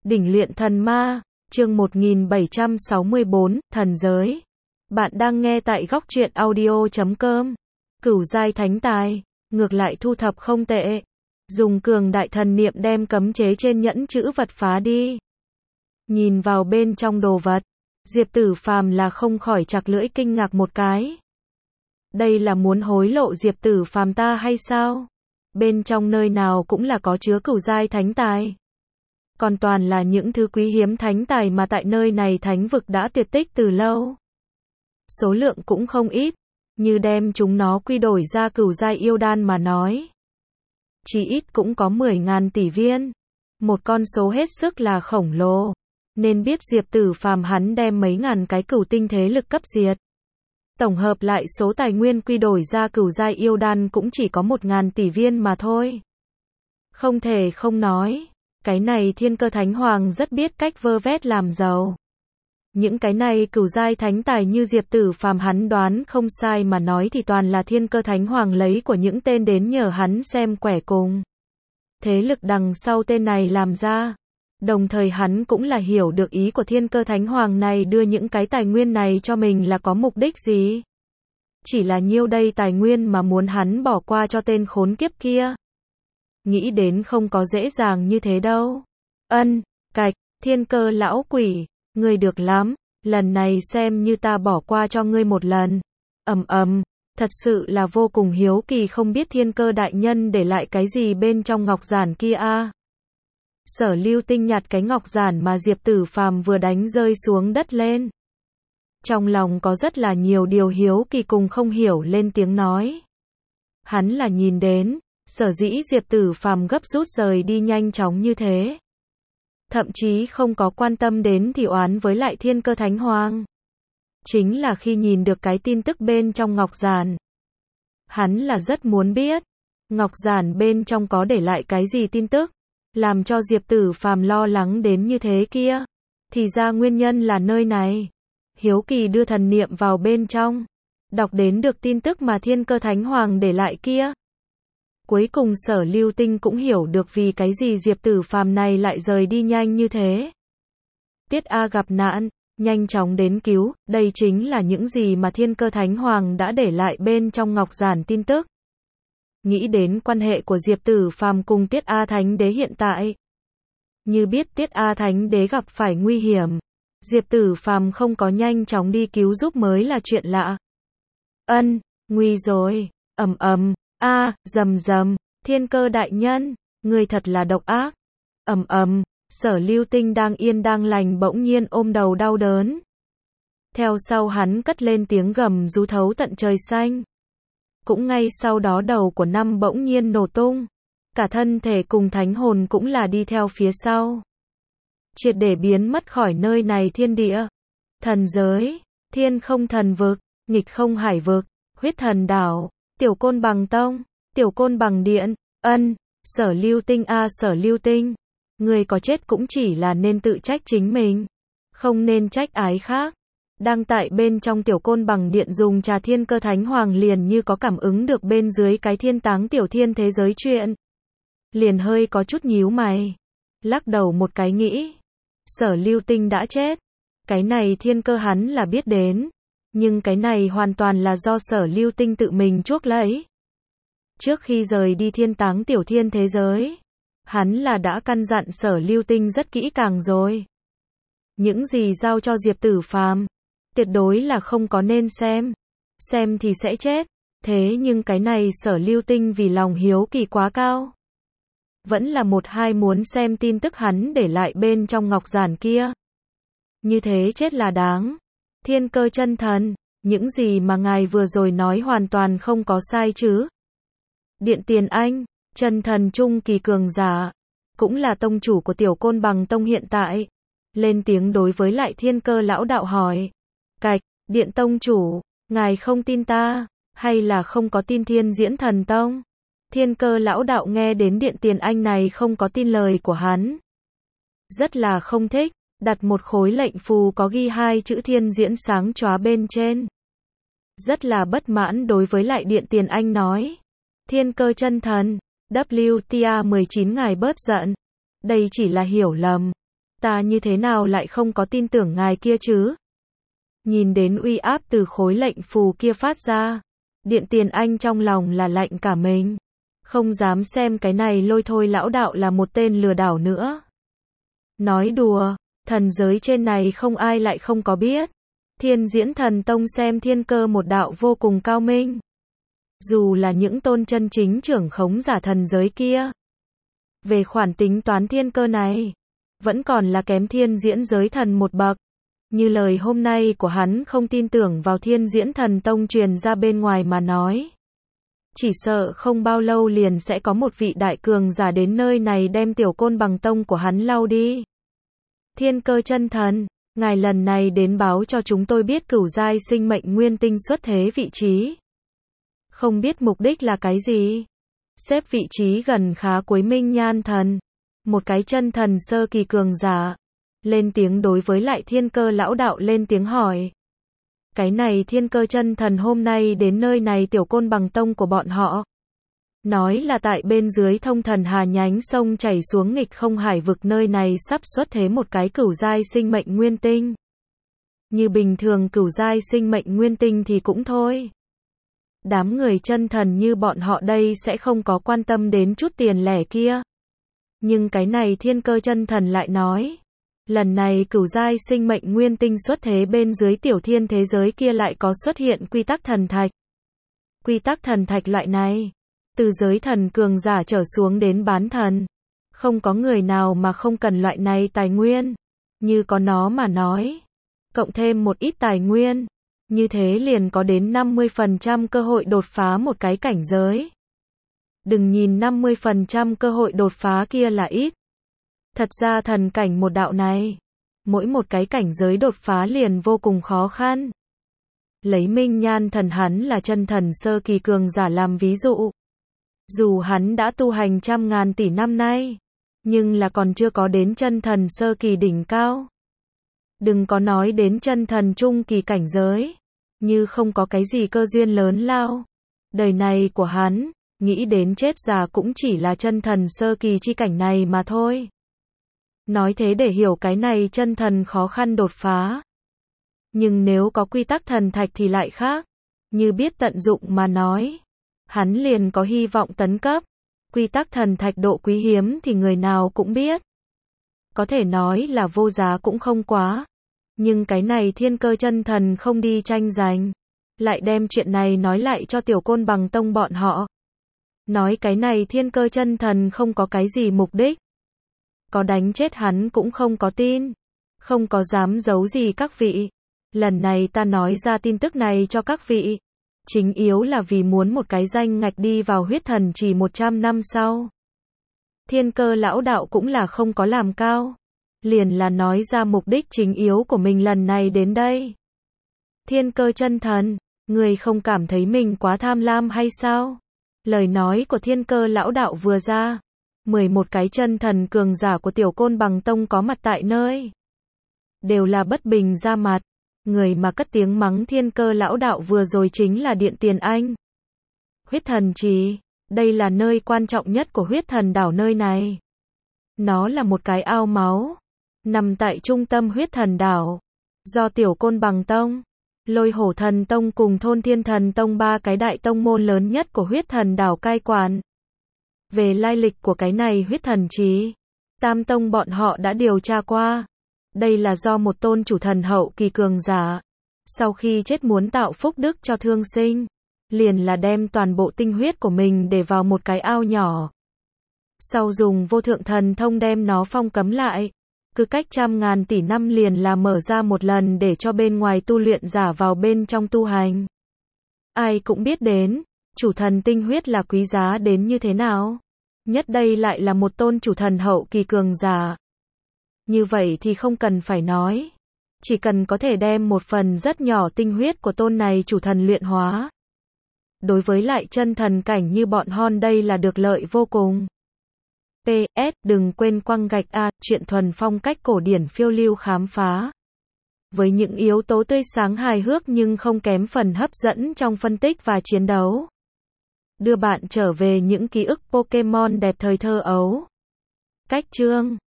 Đỉnh luyện thần ma, chương 1764, thần giới. Bạn đang nghe tại góc truyện audio.com. Cửu giai thánh tài, ngược lại thu thập không tệ. Dùng cường đại thần niệm đem cấm chế trên nhẫn chữ vật phá đi. Nhìn vào bên trong đồ vật, Diệp Tử Phàm là không khỏi chặt lưỡi kinh ngạc một cái. Đây là muốn hối lộ Diệp Tử Phàm ta hay sao? Bên trong nơi nào cũng là có chứa cửu giai thánh tài. Còn toàn là những thứ quý hiếm thánh tài mà tại nơi này thánh vực đã tuyệt tích từ lâu. Số lượng cũng không ít, như đem chúng nó quy đổi ra cửu giai yêu đan mà nói. Chỉ ít cũng có 10.000 tỷ viên. Một con số hết sức là khổng lồ. Nên biết Diệp Tử Phàm hắn đem mấy ngàn cái cửu tinh thế lực cấp diệt. Tổng hợp lại số tài nguyên quy đổi ra cửu giai yêu đan cũng chỉ có 1.000 tỷ viên mà thôi. Không thể không nói, cái này Thiên Cơ Thánh Hoàng rất biết cách vơ vét làm giàu. Những cái này cửu giai thánh tài như Diệp Tử Phàm hắn đoán không sai mà nói thì toàn là Thiên Cơ Thánh Hoàng lấy của những tên đến nhờ hắn xem quẻ cùng. Thế lực đằng sau tên này làm ra. Đồng thời hắn cũng là hiểu được ý của Thiên Cơ Thánh Hoàng này đưa những cái tài nguyên này cho mình là có mục đích gì. Chỉ là nhiêu đây tài nguyên mà muốn hắn bỏ qua cho tên khốn kiếp kia. Nghĩ đến không có dễ dàng như thế đâu. Cạch, Thiên Cơ lão quỷ, ngươi được lắm, lần này xem như ta bỏ qua cho ngươi một lần. Thật sự là vô cùng hiếu kỳ không biết Thiên Cơ đại nhân để lại cái gì bên trong ngọc giản kia a. Sở Lưu Tinh nhặt cái ngọc giản mà Diệp Tử Phàm vừa đánh rơi xuống đất lên. Trong lòng có rất là nhiều điều hiếu kỳ cùng không hiểu lên tiếng nói. Hắn là nhìn đến, sở dĩ Diệp Tử Phàm gấp rút rời đi nhanh chóng như thế. Thậm chí không có quan tâm đến thì oán với lại Thiên Cơ Thánh Hoàng. Chính là khi nhìn được cái tin tức bên trong ngọc giản. Hắn là rất muốn biết, ngọc giản bên trong có để lại cái gì tin tức. Làm cho Diệp Tử Phàm lo lắng đến như thế kia. Thì ra nguyên nhân là nơi này. Hiếu kỳ đưa thần niệm vào bên trong. Đọc đến được tin tức mà Thiên Cơ Thánh Hoàng để lại kia. Cuối cùng Sở Lưu Tinh cũng hiểu được vì cái gì Diệp Tử Phàm này lại rời đi nhanh như thế. Tiết A gặp nạn, nhanh chóng đến cứu. Đây chính là những gì mà Thiên Cơ Thánh Hoàng đã để lại bên trong ngọc giản tin tức. Nghĩ đến quan hệ của Diệp Tử Phàm cùng Tiết A Thánh Đế hiện tại. Như biết Tiết A Thánh Đế gặp phải nguy hiểm, Diệp Tử Phàm không có nhanh chóng đi cứu giúp mới là chuyện lạ. Nguy rồi, rầm, Thiên Cơ đại nhân, người thật là độc ác. Sở Lưu Tinh đang yên đang lành bỗng nhiên ôm đầu đau đớn. Theo sau hắn cất lên tiếng gầm rú thấu tận trời xanh. Cũng ngay sau đó đầu của năm bỗng nhiên nổ tung. Cả thân thể cùng thánh hồn cũng là đi theo phía sau. Triệt để biến mất khỏi nơi này thiên địa. Thần giới, thiên không thần vực, nghịch không hải vực, huyết thần đảo, tiểu côn bằng tông, tiểu côn bằng điện, Sở Lưu Tinh Sở Lưu Tinh. Người có chết cũng chỉ là nên tự trách chính mình. Không nên trách ái khác. Đang tại bên trong tiểu côn bằng điện dùng trà Thiên Cơ Thánh Hoàng liền như có cảm ứng được bên dưới cái thiên táng tiểu thiên thế giới chuyện. Liền hơi có chút nhíu mày. Lắc đầu một cái nghĩ. Sở Lưu Tinh đã chết. Cái này Thiên Cơ hắn là biết đến. Nhưng cái này hoàn toàn là do Sở Lưu Tinh tự mình chuốc lấy. Trước khi rời đi thiên táng tiểu thiên thế giới. Hắn là đã căn dặn Sở Lưu Tinh rất kỹ càng rồi. Những gì giao cho Diệp Tử Phàm tuyệt đối là không có nên xem. Xem thì sẽ chết. Thế nhưng cái này Sở Lưu Tinh vì lòng hiếu kỳ quá cao. Vẫn là một hai muốn xem tin tức hắn để lại bên trong ngọc giản kia. Như thế chết là đáng. Thiên Cơ chân thần, những gì mà ngài vừa rồi nói hoàn toàn không có sai chứ. Điện Tiền Anh, chân thần trung kỳ cường giả. Cũng là tông chủ của tiểu côn bằng tông hiện tại. Lên tiếng đối với lại Thiên Cơ lão đạo hỏi. Cạch, Điện tông chủ, ngài không tin ta, hay là không có tin Thiên Diễn Thần Tông? Thiên Cơ lão đạo nghe đến Điện Tiền Anh này không có tin lời của hắn. Rất là không thích, đặt một khối lệnh phù có ghi hai chữ Thiên Diễn sáng chóa bên trên. Rất là bất mãn đối với lại Điện Tiền Anh nói. Thiên Cơ chân thần, WTA 19 ngài bớt giận. Đây chỉ là hiểu lầm. Ta như thế nào lại không có tin tưởng ngài kia chứ? Nhìn đến uy áp từ khối lệnh phù kia phát ra, Điện Tiền Anh trong lòng là lạnh cả mình. Không dám xem cái này lôi thôi lão đạo là một tên lừa đảo nữa. Nói đùa, thần giới trên này không ai lại không có biết. Thiên Diễn Thần Tông xem thiên cơ một đạo vô cùng cao minh. Dù là những tôn chân chính trưởng khống giả thần giới kia, về khoản tính toán thiên cơ này, vẫn còn là kém Thiên Diễn giới thần một bậc. Như lời hôm nay của hắn không tin tưởng vào Thiên Diễn Thần Tông truyền ra bên ngoài mà nói, chỉ sợ không bao lâu liền sẽ có một vị đại cường giả đến nơi này đem tiểu Côn Bằng tông của hắn lau đi. Thiên Cơ chân thần, ngài lần này đến báo cho chúng tôi biết cửu giai sinh mệnh nguyên tinh xuất thế vị trí. Không biết mục đích là cái gì? Xếp vị trí gần khá cuối Minh Nhan thần, một cái chân thần sơ kỳ cường giả, lên tiếng đối với lại Thiên Cơ lão đạo lên tiếng hỏi. Cái này Thiên Cơ chân thần hôm nay đến nơi này tiểu Côn Bằng tông của bọn họ. Nói là tại bên dưới Thông Thần Hà nhánh sông chảy xuống nghịch không hải vực nơi này sắp xuất thế một cái cửu giai sinh mệnh nguyên tinh. Như bình thường cửu giai sinh mệnh nguyên tinh thì cũng thôi. Đám người chân thần như bọn họ đây sẽ không có quan tâm đến chút tiền lẻ kia. Nhưng cái này Thiên Cơ chân thần lại nói, lần này cửu giai sinh mệnh nguyên tinh xuất thế bên dưới tiểu thiên thế giới kia lại có xuất hiện quy tắc thần thạch. Quy tắc thần thạch loại này, từ giới thần cường giả trở xuống đến bán thần, không có người nào mà không cần loại này tài nguyên. Như có nó mà nói, cộng thêm một ít tài nguyên, như thế liền có đến 50% cơ hội đột phá một cái cảnh giới. Đừng nhìn 50% cơ hội đột phá kia là ít. Thật ra thần cảnh một đạo này, mỗi một cái cảnh giới đột phá liền vô cùng khó khăn. Lấy Minh Nhan thần hắn là chân thần sơ kỳ cường giả làm ví dụ. Dù hắn đã tu hành trăm ngàn tỷ năm nay, nhưng là còn chưa có đến chân thần sơ kỳ đỉnh cao. Đừng có nói đến chân thần trung kỳ cảnh giới, như không có cái gì cơ duyên lớn lao. Đời này của hắn, nghĩ đến chết già cũng chỉ là chân thần sơ kỳ chi cảnh này mà thôi. Nói thế để hiểu cái này chân thần khó khăn đột phá. Nhưng nếu có quy tắc thần thạch thì lại khác. Như biết tận dụng mà nói, hắn liền có hy vọng tấn cấp. Quy tắc thần thạch độ quý hiếm thì người nào cũng biết. Có thể nói là vô giá cũng không quá. Nhưng cái này Thiên Cơ chân thần không đi tranh giành, lại đem chuyện này nói lại cho tiểu Côn Bằng tông bọn họ. Nói cái này Thiên Cơ chân thần không có cái gì mục đích. Có đánh chết hắn cũng không có tin. Không có dám giấu gì các vị. Lần này ta nói ra tin tức này cho các vị. Chính yếu là vì muốn một cái danh ngạch đi vào huyết thần chỉ 100 năm sau. Thiên Cơ lão đạo cũng là không có làm cao. Liền là nói ra mục đích chính yếu của mình lần này đến đây. Thiên Cơ chân thần, người không cảm thấy mình quá tham lam hay sao? Lời nói của Thiên Cơ lão đạo vừa ra, 11 cái chân thần cường giả của tiểu Côn Bằng tông có mặt tại nơi, đều là bất bình ra mặt. Người mà cất tiếng mắng Thiên Cơ lão đạo vừa rồi chính là Điện Tiền Anh. Huyết thần trì, đây là nơi quan trọng nhất của huyết thần đảo nơi này. Nó là một cái ao máu, nằm tại trung tâm huyết thần đảo, do tiểu Côn Bằng tông, Lôi Hổ thần tông cùng Thôn Thiên thần tông ba cái đại tông môn lớn nhất của huyết thần đảo cai quản. Về lai lịch của cái này huyết thần trì, Tam tông bọn họ đã điều tra qua. Đây là do một tôn chủ thần hậu kỳ cường giả, sau khi chết muốn tạo phúc đức cho thương sinh, liền là đem toàn bộ tinh huyết của mình để vào một cái ao nhỏ. Sau dùng vô thượng thần thông đem nó phong cấm lại, cứ cách trăm ngàn tỷ năm liền là mở ra một lần để cho bên ngoài tu luyện giả vào bên trong tu hành. Ai cũng biết đến, chủ thần tinh huyết là quý giá đến như thế nào. Nhất đây lại là một tôn chủ thần hậu kỳ cường giả. Như vậy thì không cần phải nói. Chỉ cần có thể đem một phần rất nhỏ tinh huyết của tôn này chủ thần luyện hóa. Đối với lại chân thần cảnh như bọn Hon đây là được lợi vô cùng. PS, đừng quên quăng gạch A, chuyện thuần phong cách cổ điển phiêu lưu khám phá. Với những yếu tố tươi sáng hài hước nhưng không kém phần hấp dẫn trong phân tích và chiến đấu. Đưa bạn trở về những ký ức Pokemon đẹp thời thơ ấu. Cách chương